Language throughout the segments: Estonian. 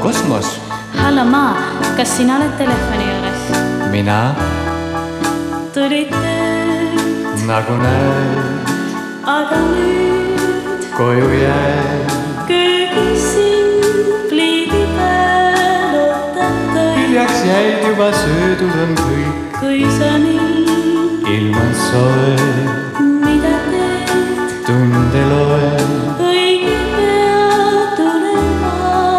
Kosmos. Hallo maa, kas sina oled telefoni juures? Mina, Tulite, nagu näed, aga nüüd koju jääd. köögis siin pliidi peal ootab kõik. Hiljaks jäid juba söödud on kõik. Kui sa nii, Ilm on soe, mida teed? tunde loen. Õige pea tulen ma,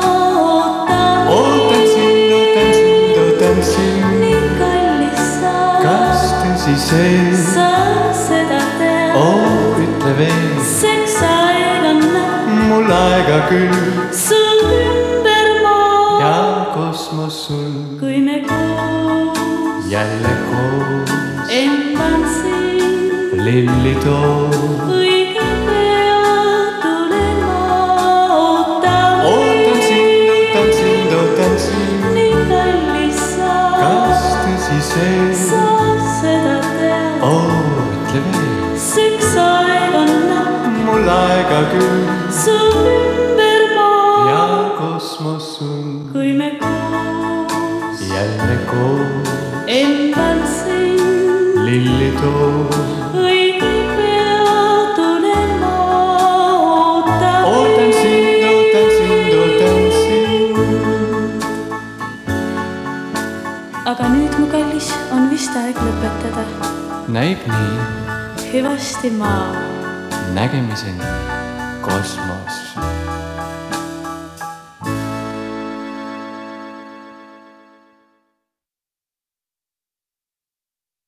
Ootan sind, ootan sind, ootan sind. nii kallis sa. Kas tõsi see? Sa seda tead. Oh, ütle veel. Seks aeg on Mul aega küll. su ümber maa. Ja kosmos sul Kui me koos jälle koos. emban siin, Lilli too. õige pea tulen ma, Ootan sind, ootan sind, ootan sind. nii kallis sa. Kas tõsi see? Sa seda tead. Oh, ütle veel. Seks aeg on Mul aega küll. su ümber maa. Ja kosmos sul Kui me koos jälle koos. emban siin, Lilli too. õige pea tulen ma, Ootan sind, ootan sind, ootan sind. Aga nüüd, mu kallis, on vist aeg lõpetada. Näib nii. Hüvasti maa. Nägemiseni, kosmos.